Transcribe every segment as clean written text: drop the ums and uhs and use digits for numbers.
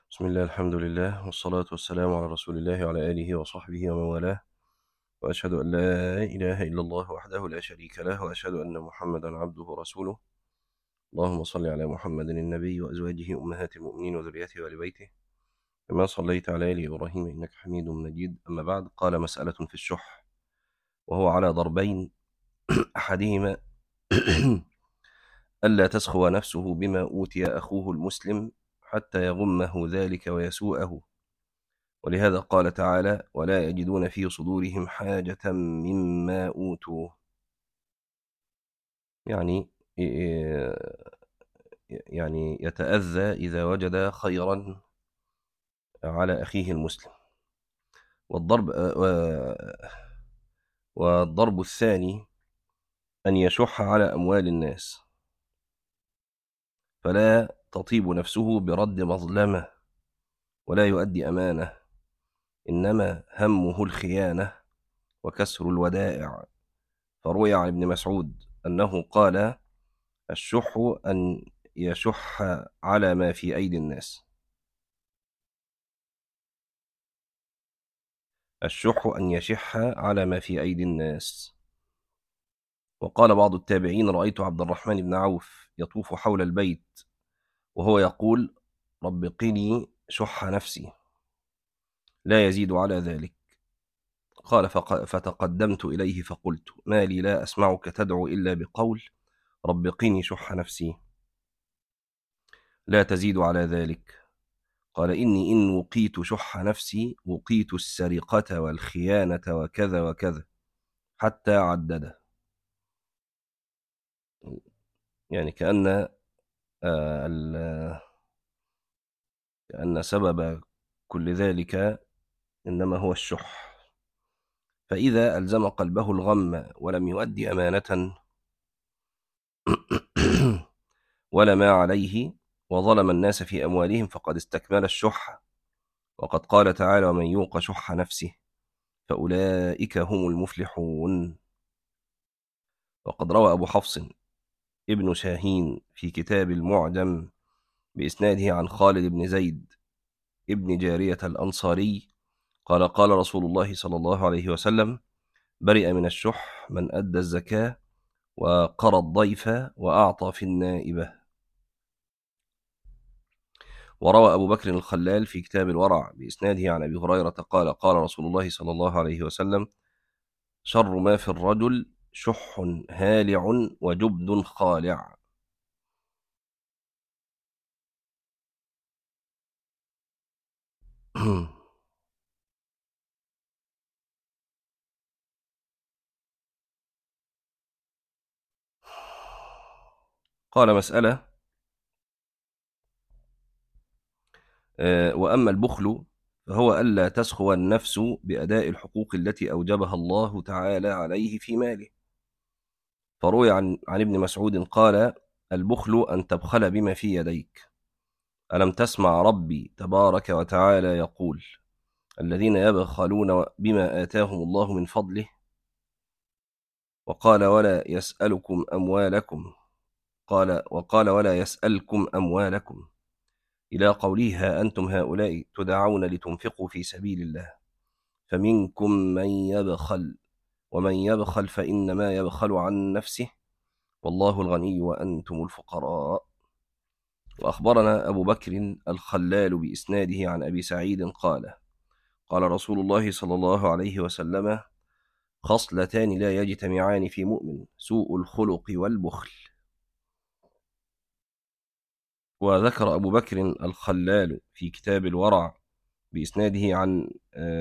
بسم الله الحمد لله والصلاة والسلام على رسول الله وعلى آله وصحبه ومن والاه، وأشهد أن لا إله إلا الله وحده لا شريك له، وأشهد أن محمدا عبده ورسوله. اللهم صل على محمد النبي وأزواجه أمهات المؤمنين وذريته وآل بيته كما صليت على آل إبراهيم إنك حميد مجيد. أما بعد، قال: مسألة في الشح، وهو على ضربين. أحدهما ألا تسخو نفسه بما أوتي أخوه المسلم حتى يغمه ذلك ويسوءه، ولهذا قال تعالى: ولا يجدون في صدورهم حاجة مما أوتوا. يعني يعني يتأذى إذا وجد خيرا على أخيه المسلم. والضرب والضرب الثاني أن يشح على أموال الناس، فلا تطيب نفسه برد مظلمة ولا يؤدي أمانة، إنما همه الخيانة وكسر الودائع. فروي عن ابن مسعود أنه قال: الشح أن يشح على ما في أيدي الناس. الشح أن يشح على ما في أيدي الناس. وقال بعض التابعين: رأيت عبد الرحمن بن عوف يطوف حول البيت وهو يقول: رب قني شح نفسي، لا يزيد على ذلك. قال: فتقدمت إليه فقلت: ما لي لا أسمعك تدعو إلا بقول رب قني شح نفسي، لا تزيد على ذلك. قال: إني إن وقيت شح نفسي وقيت السرقة والخيانة وكذا وكذا، حتى عدده. يعني كأن سبب كل ذلك إنما هو الشح. فإذا ألزم قلبه الغم ولم يؤدي أمانة ولا ما عليه وظلم الناس في أموالهم فقد استكمل الشح. وقد قال تعالى: ومن يوق شح نفسه فأولئك هم المفلحون. وقد روى أبو حفص ابن شاهين في كتاب المعجم بإسناده عن خالد بن زيد ابن جارية الأنصاري قال: قال رسول الله صلى الله عليه وسلم: برئ من الشح من أدى الزكاة وقرى الضيف وأعطى في النائبة. وروى أبو بكر الخلال في كتاب الورع بإسناده عن أبي هريرة قال: قال رسول الله صلى الله عليه وسلم: شر ما في الرجل شح هالع وجبن خالع. قال: مسألة. وأما البخل فهو ألا تسخو النفس بأداء الحقوق التي أوجبها الله تعالى عليه في ماله. فروي عن ابن مسعود قال: البخل أن تبخل بما في يديك. ألم تسمع ربي تبارك وتعالى يقول: الذين يبخلون بما آتاهم الله من فضله. وقال: ولا يسألكم أموالكم. وقال: ولا يسألكم أموالكم، إلى قوله: ها أنتم هؤلاء تدعون لتنفقوا في سبيل الله فمنكم من يبخل، ومن يبخل فإنما يبخل عن نفسه، والله الغني وأنتم الفقراء. وأخبرنا أبو بكر الخلال بإسناده عن أبي سعيد قال: قال رسول الله صلى الله عليه وسلم: خصلتان لا يجتمعان في مؤمن: سوء الخلق والبخل. وذكر أبو بكر الخلال في كتاب الورع بإسناده عن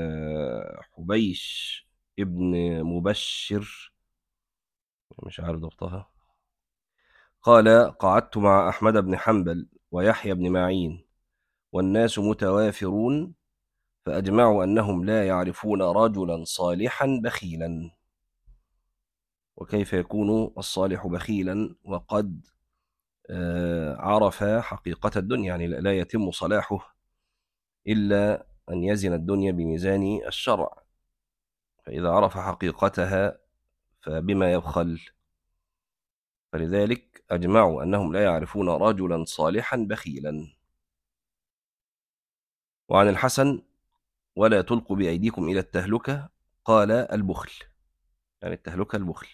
حبيش ابن مبشر، مش عارف ضبطها، قال: قعدت مع أحمد بن حنبل ويحيى بن معين والناس متوافرون، فأجمعوا أنهم لا يعرفون رجلا صالحا بخيلا. وكيف يكون الصالح بخيلا وقد عرف حقيقة الدنيا؟ يعني لا يتم صلاحه إلا أن يزن الدنيا بميزان الشرع، فإذا عرف حقيقتها فبما يبخل؟ فلذلك أجمعوا أنهم لا يعرفون رجلا صالحا بخيلا. وعن الحسن: ولا تلقوا بأيديكم إلى التهلكة، قال البخل، يعني التهلكة البخل.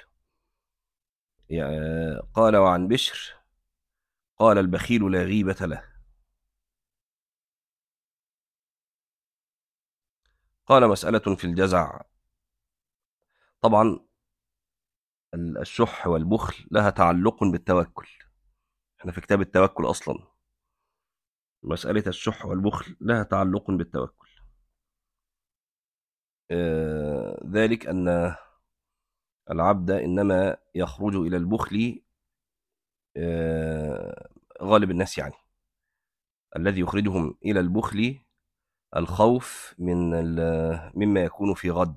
يعني قال: وعن بشر: قال البخيل لا غيبة له. قال: مسألة في الجزع. طبعا الشح والبخل لها تعلق بالتوكل، احنا في كتاب التوكل أصلا. مسألة الشح والبخل لها تعلق بالتوكل. ذلك أن العبد إنما يخرج إلى البخل، غالب الناس يعني الذي يخرجهم إلى البخل الخوف مما يكون في غد،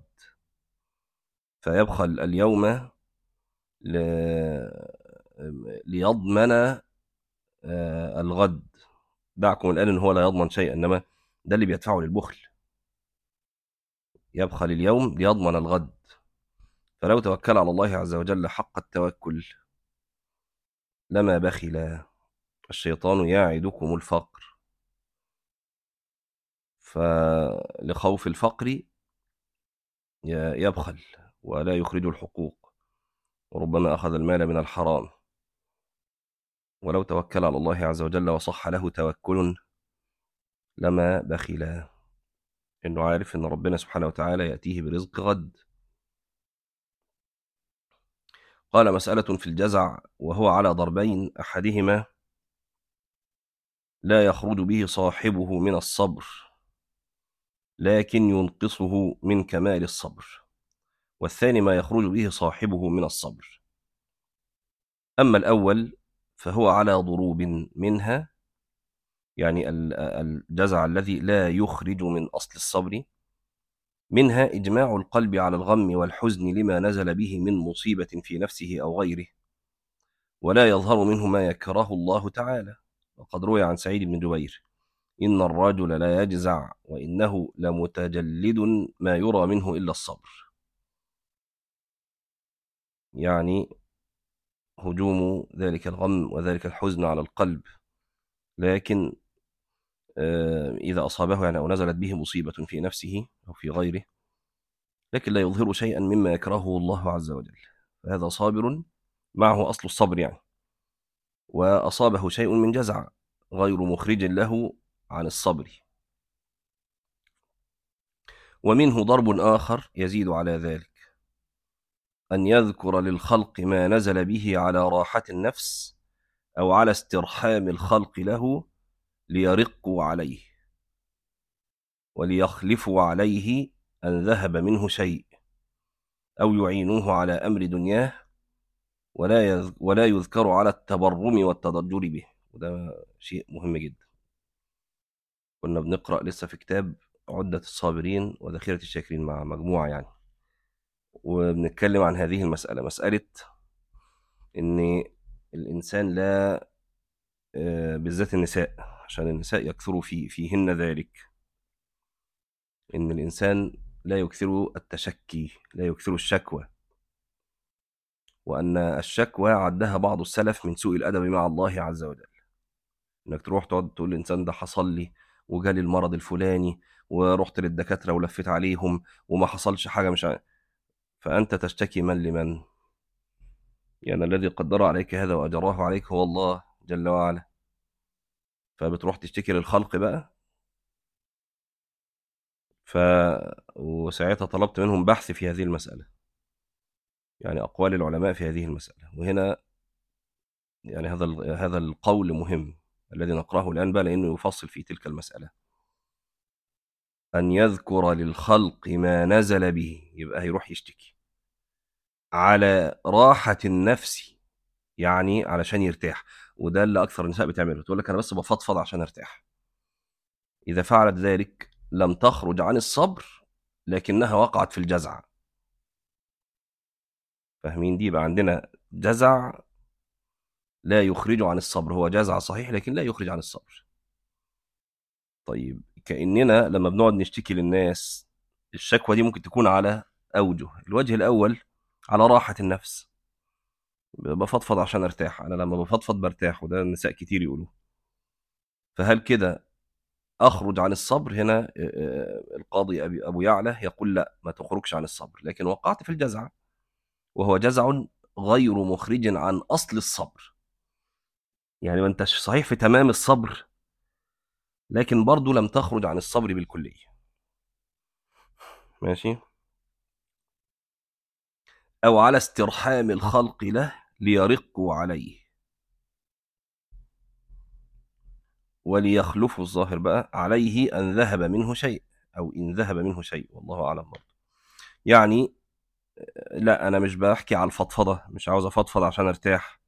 فيبخل اليوم ليضمن الغد. دعكم الآن إن هو لا يضمن شيئا، إنما ده اللي بيدفعه للبخل، يبخل اليوم ليضمن الغد. فلو توكل على الله عز وجل حق التوكل لما بخل. الشيطان يعدكم الفقر، فلخوف الفقر يبخل ولا يخرج الحقوق، وربما أخذ المال من الحرام. ولو توكل على الله عز وجل وصح له توكل لما بخل، إنه عارف إن ربنا سبحانه وتعالى يأتيه برزق غد. قال: مسألة في الجزع، وهو على ضربين: أحدهما لا يخرج به صاحبه من الصبر، لكن ينقصه من كمال الصبر، والثاني ما يخرج به صاحبه من الصبر. أما الأول فهو على ضروب منها، يعني الجزع الذي لا يخرج من أصل الصبر، منها إجماع القلب على الغم والحزن لما نزل به من مصيبة في نفسه أو غيره، ولا يظهر منه ما يكره الله تعالى. وقد روي عن سعيد بن جبير: إن الرجل لا يجزع وإنه لمتجلد ما يرى منه إلا الصبر. يعني هجوم ذلك الغم وذلك الحزن على القلب، لكن إذا أصابه يعني أو نزلت به مصيبة في نفسه أو في غيره، لكن لا يظهر شيئا مما يكرهه الله عز وجل، فهذا صابر معه أصل الصبر يعني. وأصابه شيء من جزع غير مخرج له عن الصبر. ومنه ضرب آخر يزيد على ذلك: أن يذكر للخلق ما نزل به على راحة النفس أو على استرحام الخلق له ليرقوا عليه وليخلفوا عليه أن ذهب منه شيء، أو يعينوه على أمر دنياه، ولا يذكر على التبرم والتضجر به. وده شيء مهم جدا. كنا بنقرأ لسه في كتاب عدة الصابرين وذخيرة الشاكرين مع مجموعة يعني، وبنتكلم عن هذه المسألة، مسألة إن الإنسان لا بالذات النساء، عشان النساء يكثروا فيهن ذلك، إن الإنسان لا يكثر التشكي، لا يكثر الشكوى، وأن الشكوى عدها بعض السلف من سوء الأدب مع الله عز وجل. إنك تروح تقعد تقول الإنسان ده حصل لي وجالي المرض الفلاني ورحت للدكاترة ولفيت عليهم وما حصلش حاجة، مش عارف. فأنت تشتكي من لمن؟ يعني الذي قدر عليك هذا وأجراه عليك هو الله جل وعلا، فبتروح تشتكي للخلق بقى. ف وساعتها طلبت منهم بحث في هذه المسألة، يعني أقوال العلماء في هذه المسألة. وهنا يعني هذا القول مهم الذي نقرأه الآن بقى، لأنه يفصل في تلك المسألة. أن يذكر للخلق ما نزل به، يبقى هيروح يشتكي على راحة النفس، يعني علشان يرتاح. وده اللي أكثر النساء بتعمله، تقول لك أنا بس بفضفض عشان أرتاح. إذا فعلت ذلك لم تخرج عن الصبر، لكنها وقعت في الجزع. فاهمين؟ دي بقى عندنا جزع لا يخرج عن الصبر، هو جزع صحيح لكن لا يخرج عن الصبر. طيب، كأننا لما بنقعد نشتكي للناس، الشكوى دي ممكن تكون على أوجه. الوجه الأول على راحة النفس، بفضفض عشان ارتاح، انا لما بفضفض برتاح، وده النساء كتير يقولوه. فهل كده أخرج عن الصبر هنا القاضي أبو يعلى يقول لا، ما تخرجش عن الصبر، لكن وقعت في الجزع، وهو جزع غير مخرج عن أصل الصبر. يعني ما أنتش صحيح في تمام الصبر، لكن برضو لم تخرج عن الصبر بالكلية. ماشي. أو على استرحام الخلق له ليرقوا عليه وليخلفوا، الظاهر بقى عليه أن ذهب منه شيء، أو إن ذهب منه شيء، والله أعلم برضه. يعني لا، أنا مش بحكي على الفضفضة، مش عاوز أفضفض عشان أرتاح،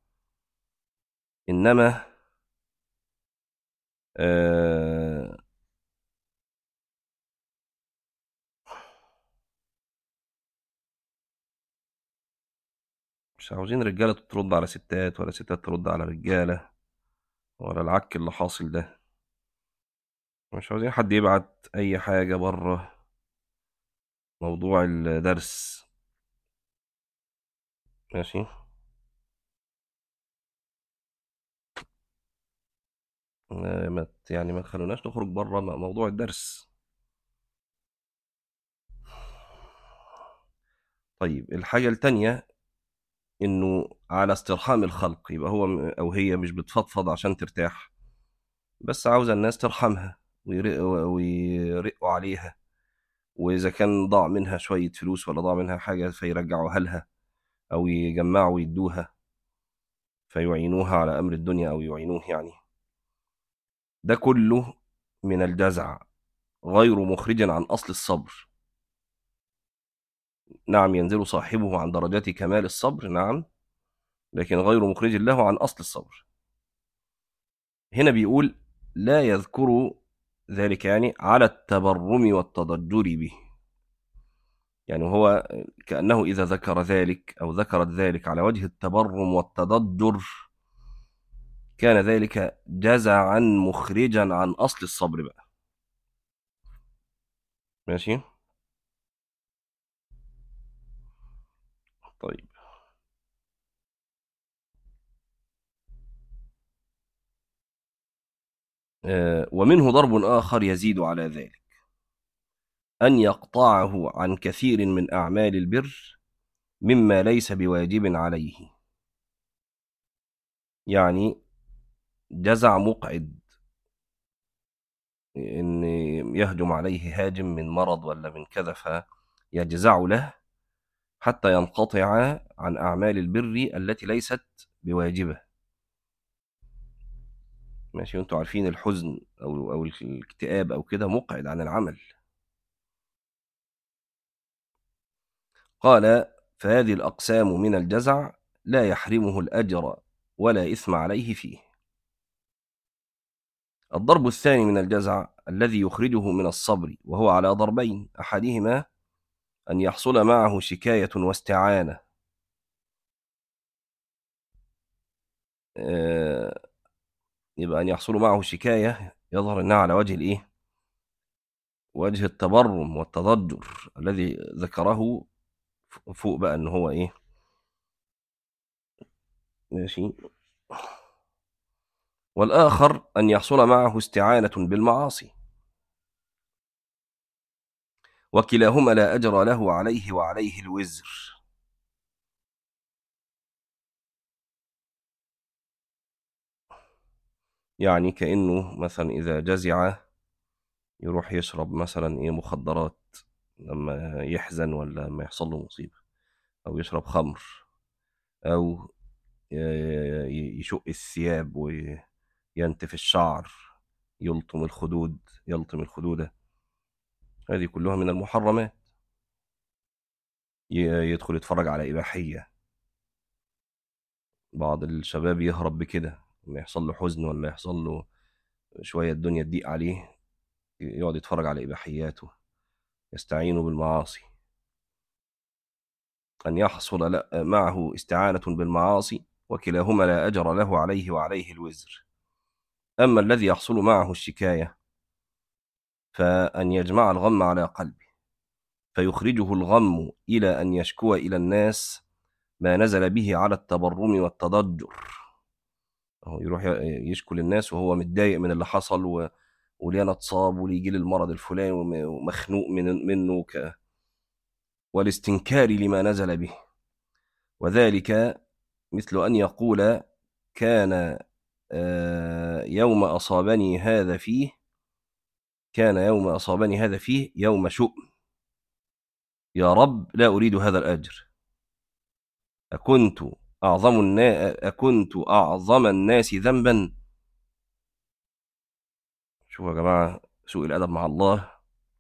إنما آه مش عاوزين رجالة ترد على ستات، ولا ستات ترد على رجالة، ولا العك اللي حاصل ده. مش عاوزين حد يبعت أي حاجة بره موضوع الدرس. ماشي. يعني ما تخلوناش نخرج بره موضوع الدرس. طيب الحاجة التانية، إنه على استرحام الخلق، يبقى هو أو هي مش بتفضفض عشان ترتاح، بس عاوزة الناس ترحمها ويرقوا عليها، وإذا كان ضاع منها شوية فلوس ولا ضاع منها حاجة فيرجعوها لها، أو يجمعوا ويدوها فيعينوها على أمر الدنيا، أو يعينوه يعني. ده كله من الجزع غير مخرج عن أصل الصبر. نعم، ينزل صاحبه عن درجات كمال الصبر، نعم، لكن غير مخرج له عن أصل الصبر. هنا بيقول لا يذكر ذلك يعني على التبرم والتضجر به. يعني هو كأنه إذا ذكر ذلك أو ذكرت ذلك على وجه التبرم والتضجر، كان ذلك جزعا مخرجا عن أصل الصبر بقى. ماشي. طيب ومنه ضرب آخر يزيد على ذلك، أن يقطعه عن كثير من أعمال البر مما ليس بواجب عليه. يعني جزع مقعد، إن يهجم عليه هاجم من مرض ولا من كذا، فيجزع له حتى ينقطع عن أعمال البر التي ليست بواجبة. ماشي. وانتوا عارفين الحزن أو الاكتئاب أو كده مقعد عن العمل. قال فهذه الأقسام من الجزع لا يحرمه الأجر ولا إثم عليه فيه. الضرب الثاني من الجزع الذي يخرجه من الصبر، وهو على ضربين، أحدهما أن يحصل معه شكاية واستعانة. يبقى أن يحصل معه شكاية يظهر أنها على وجه الإيه؟ وجه التبرم والتضجر الذي ذكره فوق بقى، أن هو إيه؟ ماشي. والآخر أن يحصل معه استعانة بالمعاصي، وكلاهما لا أجر له عليه وعليه الوزر. يعني كأنه مثلا إذا جزع يروح يشرب مثلا إيه مخدرات لما يحزن، ولا لما يحصل له مصيبة، أو يشرب خمر، أو يشق الثياب وينتف الشعر، يلطم الخدود، يلطم الخدودة. هذه كلها من المحرمات. يدخل يتفرج على إباحية. بعض الشباب يهرب بكده لما يحصل له حزن، ولا يحصل له شوية الدنيا تضيق عليه، يقعد يتفرج على إباحياته، يستعين بالمعاصي. أن يحصل معه استعانة بالمعاصي، وكلاهما لا أجر له عليه وعليه الوزر. أما الذي يحصل معه الشكاية، فأن يجمع الغم على قلبه، فيخرجه الغم إلى أن يشكو إلى الناس ما نزل به على التبرم والتضجر. هو يروح يشكو للناس وهو متضايق من اللي حصل، وليه أنا اتصاب وليه يجي لي المرض الفلاني ومخنوق منه والاستنكار لما نزل به. وذلك مثل أن يقول كان يوم أصابني هذا فيه يوم شؤم، يا رب لا أريد هذا الأجر. أكنت أعظم الناس ذنبا. شوفوا يا جماعة سوء الأدب مع الله.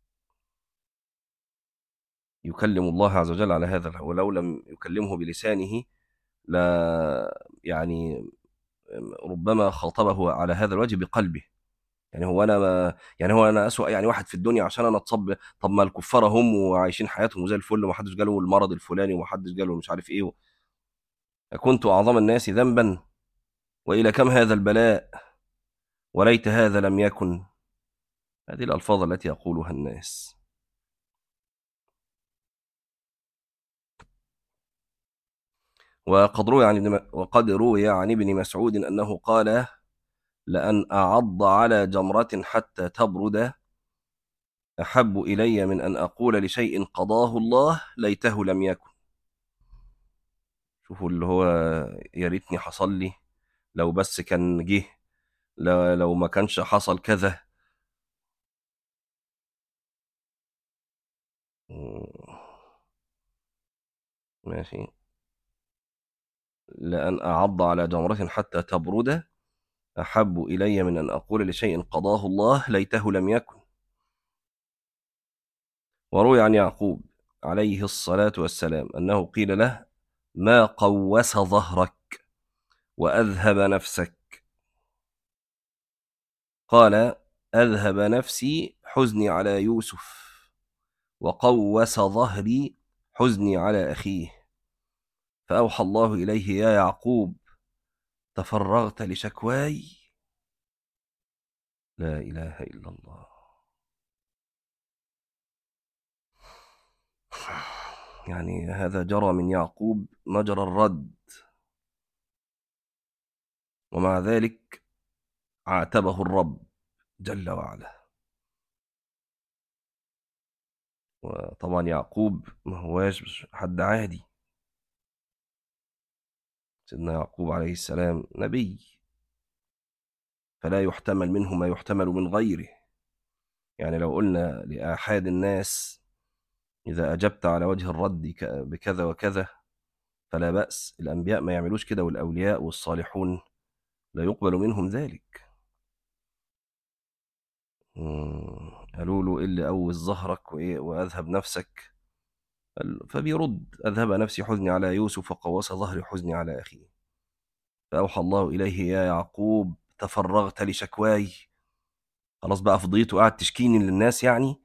يكلم الله عز وجل على هذا، ولو لم يكلمه بلسانه لا يعني ربما خاطبه على هذا الوجه بقلبه. يعني هو انا اسوأ يعني واحد في الدنيا عشان انا اتصب؟ طب ما الكفار هم وعايشين حياتهم زي الفل وما حدش جاله المرض الفلاني وما حدش جاله مش عارف ايه. كنت اعظم الناس ذنبا والى كم هذا البلاء وليت هذا لم يكن. هذه الالفاظ التي يقولها الناس. وقد روي عن ابن مسعود انه قال: لأن أعض على جمرة حتى تبرد أحب إلي من أن أقول لشيء قضاه الله ليته لم يكن. شوفوا اللي هو يا ريتني حصل لي، لو بس كان جه، لو ما كانش حصل كذا. ماشي. لأن أعض على جمرة حتى تبرد أحب إلي من أن أقول لشيء قضاه الله ليته لم يكن. وروي عن يعقوب عليه الصلاة والسلام أنه قيل له: ما قوس ظهرك وأذهب نفسك؟ قال: أذهب نفسي حزني على يوسف، وقوس ظهري حزني على أخيه. فأوحى الله إليه: يا يعقوب تفرغت لشكواي. لا إله إلا الله. يعني هذا جرى من يعقوب مجرى الرد، ومع ذلك عاتبه الرب جل وعلا. وطبعا يعقوب ما هواش حد عادي. سيدنا يعقوب عليه السلام نبي، فلا يحتمل منه ما يحتمل من غيره. يعني لو قلنا لآحاد الناس إذا أجبت على وجه الرد بكذا وكذا فلا بأس، الأنبياء ما يعملوش كده، والأولياء والصالحون لا يقبل منهم ذلك. قالوا له إيه اللي قوس ظهرك وأذهب نفسك؟ فبيرد: أذهب نفسي حزني على يوسف وقوس ظهري حزني على أخيه. فأوحى الله إليه: يا يعقوب تفرغت لشكواي. خلاص بقى فضيت وقعد تشكيني للناس يعني.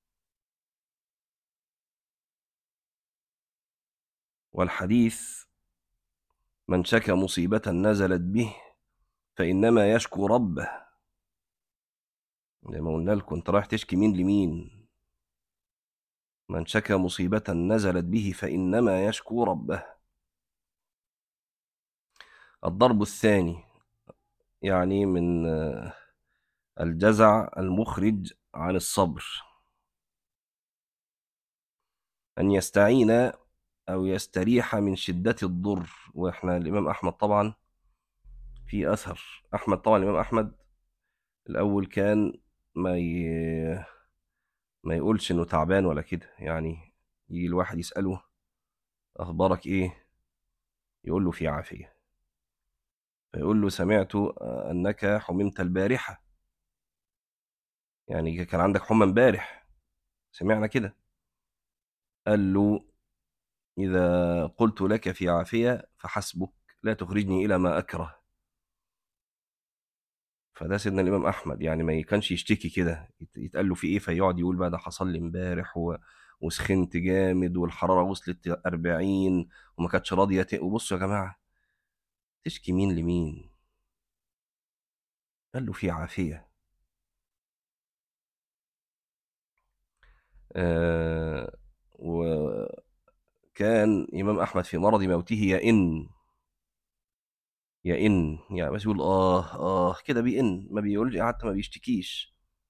والحديث: من شكى مصيبة نزلت به فإنما يشكو ربه. زي ما قلنا لكم، انت رايح تشكي مين لمين؟ من شكى مصيبة نزلت به فإنما يشكو ربه. الضرب الثاني يعني من الجزع المخرج عن الصبر أن يستعين أو يستريح من شدة الضر. وإحنا الإمام أحمد طبعا في أثر أحمد، طبعا الإمام أحمد الأول كان ما ي... ما يقولش إنه تعبان ولا كده. يعني يجي الواحد يسأله: أخبارك إيه؟ يقول له: في عافية. فيقول له: سمعت أنك حممت البارحة، يعني كان عندك حمى امبارح، سمعنا كده. قال له: إذا قلت لك في عافية فحسبك، لا تخرجني إلى ما أكره. فده سيدنا الإمام أحمد، يعني ما كانش يشتكي كده، يتقال له في إيه فيقعد يقول بقى ده حصل لي امبارح وسخنت جامد والحرارة وصلت 40 وما كانتش راضية وبصوا يا جماعة، تشكي مين لمين؟ قال له: في عافية. آه وكان إمام أحمد في مرض موته يئن يعني، بس يقول كده بيئن، ما بيقولش حتى، ما بيشتكيش.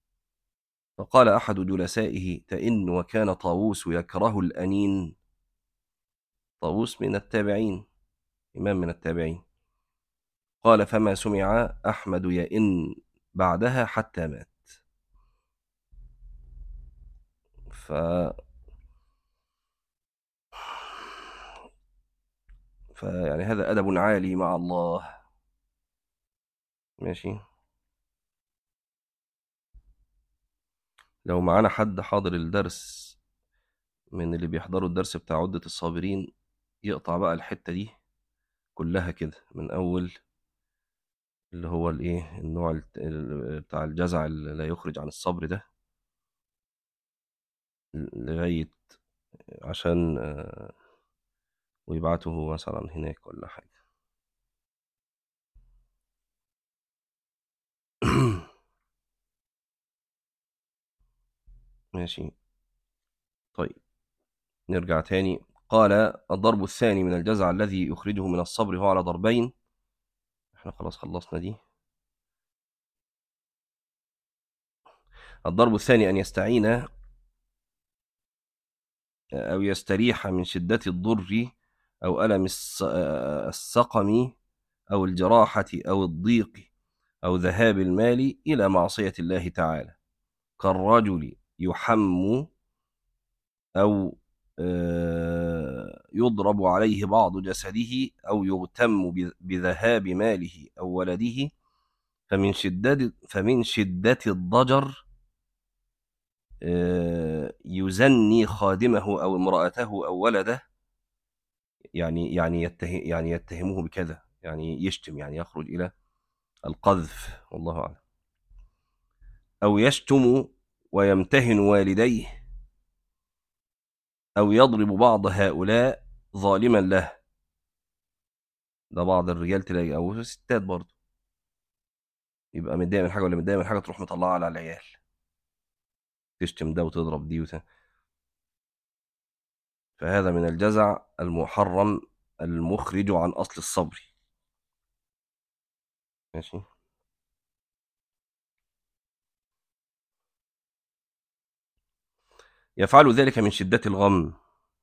فقال أحد جلسائه: تئن وكان طاووس يكره الأنين. طاووس من التابعين، إمام من التابعين. قال: فما سمع أحمد يئن بعدها حتى مات. ف... فيعني هذا أدب عالي مع الله. ماشي. لو معانا حد حاضر الدرس من اللي بيحضروا الدرس بتاع عدة الصابرين، يقطع بقى الحتة دي كلها كده من أول اللي هو الإيه، النوع بتاع الجزع اللي لا يخرج عن الصبر ده، لغاية عشان ويبعته مثلا هناك ولا حاجة. ماشي. طيب نرجع تاني. قال: الضرب الثاني من الجزع الذي يخرجه من الصبر هو على ضربين. احنا خلاص خلصنا دي. الضرب الثاني أن يستعين أو يستريح من شدة الضر أو ألم السقم أو الجراحة أو الضيق أو ذهاب المال إلى معصية الله تعالى، كالرجل يحم أو يضرب عليه بعض جسده أو يغتم بذهاب ماله أو ولده، فمن شدة الضجر يزني خادمه أو امرأته أو ولده، يعني يتهمه بكذا، يعني يشتم، يعني يخرج إلى القذف، والله أعلم. أو يشتم ويمتهن والديه، أو يضرب بعض هؤلاء ظالما له. ده بعض الرجال تلاقي، أو الستات برضه، يبقى متضايق من حاجة ولا متضايق من حاجة، تروح مطلعها على العيال، تشتم ده وتضرب دي فهذا من الجزع المحرم المخرج عن أصل الصبر. ماشي. يفعل ذلك من شدة الغم،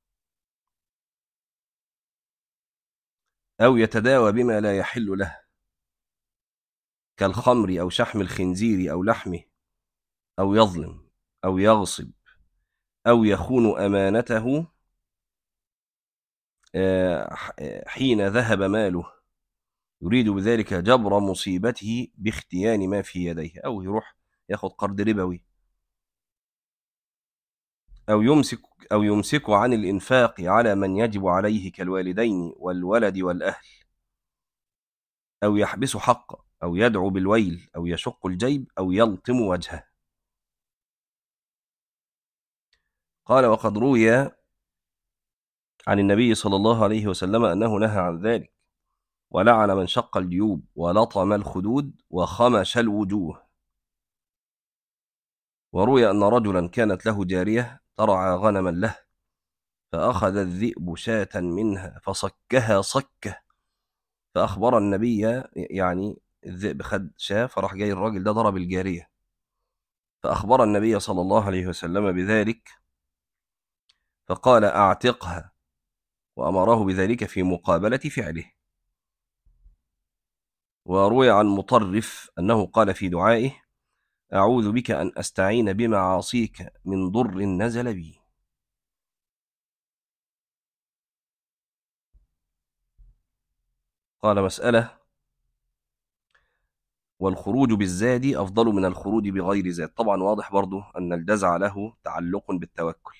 أو يتداوى بما لا يحل له، كالخمر أو شحم الخنزير أو لحمه، أو يظلم أو يغصب أو يخون أمانته حين ذهب ماله، يريد بذلك جبر مصيبته باختيان ما في يديه، أو يروح ياخد قرض ربوي، أو يمسك أو يمسك عن الإنفاق على من يجب عليه كالوالدين والولد والأهل، أو يحبس حقه، أو يدعو بالويل، أو يشق الجيب، أو يلطم وجهه. قال: وقد روي عن النبي صلى الله عليه وسلم أنه نهى عن ذلك، ولعن من شق الجيوب ولطم الخدود وخمش الوجوه. وروي أن رجلا كانت له جارية ترعى غنما له، فأخذ الذئب شاة منها فصكها صكة، فأخبر النبي، يعني الذئب خد شاة، فراح جاي الراجل ده ضرب الجارية، فأخبر النبي صلى الله عليه وسلم بذلك، فقال: أعتقها، وأمره بذلك في مقابلة فعله. وروي عن مطرف أنه قال في دعائه: أعوذ بك أن أستعين بمعاصيك من ضر نزل بي. قال: مسألة: والخروج بالزاد أفضل من الخروج بغير زاد. طبعا واضح برضو أن الجزع له تعلق بالتوكل.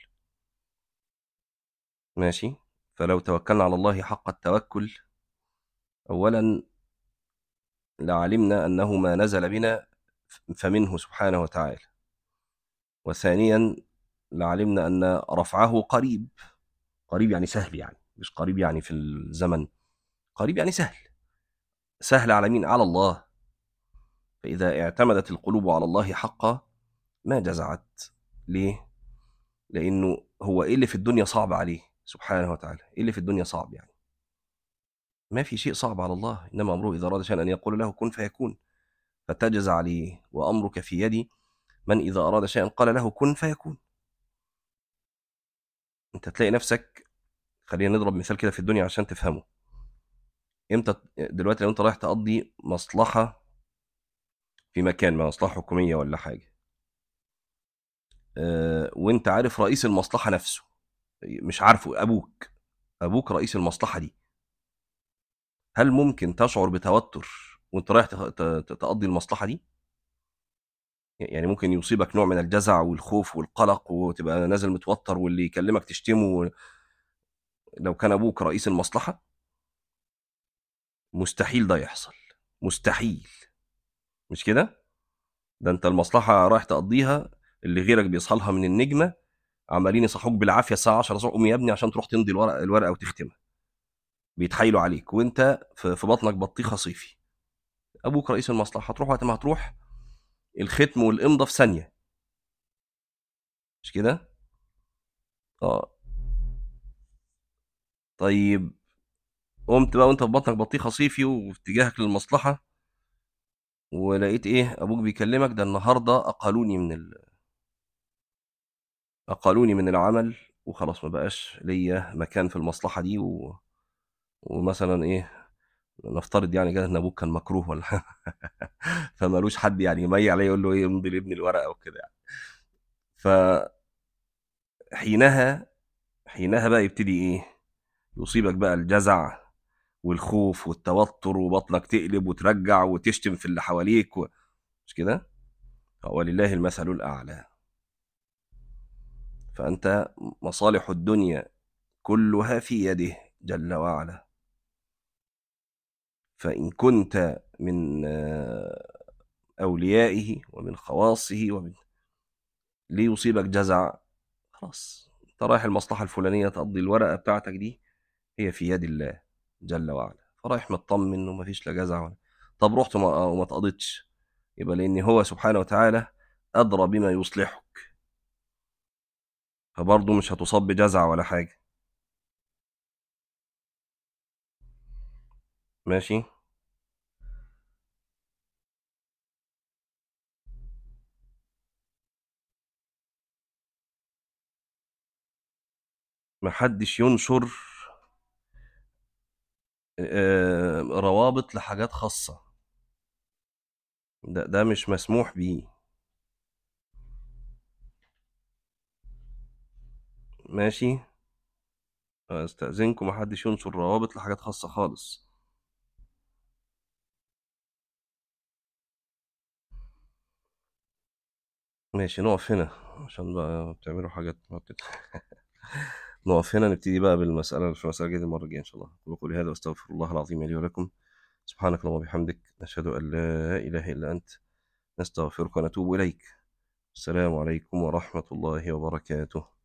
ماشي. فلو توكلنا على الله حق التوكل، أولا لعلمنا أنه ما نزل بنا فمنه سبحانه وتعالى، وثانيا لعلمنا أن رفعه قريب. قريب يعني سهل، يعني مش قريب يعني في الزمن، قريب يعني سهل. سهل على مين؟ على الله. فإذا اعتمدت القلوب على الله حقا ما جزعت. ليه؟ لأنه هو إيه اللي في الدنيا صعب عليه سبحانه وتعالى؟ إيه اللي في الدنيا صعب يعني؟ ما في شيء صعب على الله، إنما أمره إذا أراد شيئا أن يقول له كن فيكون. فتجزع ليه وأمرك في يدي، من إذا أراد شيئا قال له كن فيكون. أنت تلاقي نفسك، خلينا نضرب مثال كده في الدنيا عشان تفهمه. امتى دلوقتي لو انت رايح تقضي مصلحة في مكان، مصلحة حكومية ولا حاجة، وانت عارف رئيس المصلحة نفسه، مش عارفه، ابوك رئيس المصلحة دي، هل ممكن تشعر بتوتر وانت رايح تقضي المصلحة دي؟ يعني ممكن يصيبك نوع من الجزع والخوف والقلق وتبقى نازل متوتر واللي يكلمك تشتمه لو كان ابوك رئيس المصلحة؟ مستحيل ده يحصل، مستحيل. مش كده؟ ده انت المصلحة رايح تقضيها، اللي غيرك بيصحى لها من النجمة عمالين يصحوك بالعافية الساعة 10 الصبح، قوم يا ابني عشان تروح تمضي الورقة وتختمها، بيتحايلوا عليك وانت في بطنك بطيخة صيفي. ابوك رئيس المصلحة، هتروح وقت ما هتروح الختم والامضة في ثانية. مش كده؟ اه. طيب، قمت بقى وانت في بطنك بطيخة صيفي وفي اتجاهك للمصلحة، ولقيت ايه؟ ابوك بيكلمك ده النهارده اقالوني من العمل، وخلاص ما بقاش ليا مكان في المصلحة دي ومثلا ايه، نفترض يعني كده ان ابوك كان مكروه ولا حاجة، فمالوش حد يعني يميل عليه يقول له ايه امضي لابني الورقه وكده يعني. فحينها بقى يبتدي ايه؟ يصيبك بقى الجزع والخوف والتوتر، وبطنك تقلب وترجع وتشتم في اللي حواليك مش كده؟ ولله المثل الاعلى. فانت مصالح الدنيا كلها في يده جل وعلا. فان كنت من اوليائه ومن خواصه ليصيبك جزع، خلاص انت رايح المصلحة الفلانية تقضي الورقة بتاعتك دي، هي في يد الله جل وعلا، فرايح مطمن ومفيش لا جزع طب رحت وما اتقضيتش، يبقى لأن هو سبحانه وتعالى أدرى بما يصلحك، فبرضه مش هتصاب بجزع ولا حاجة. ماشي. محدش ينشر روابط لحاجات خاصة، ده مش مسموح بيه. ماشي. استأذنكم محدش ينشر روابط لحاجات خاصة خالص. ماشي، نقف هنا عشان بقى بتعملوا حاجات نقف هنا، نبتدي بقى بالمسألة في مسألة جديدة المرة الجاية إن شاء الله. أقول قولي هذا وأستغفر الله العظيم لي ولكم. سبحانك اللهم وبحمدك، نشهد أن لا إله إلا أنت، نستغفرك ونتوب إليك. السلام عليكم ورحمة الله وبركاته.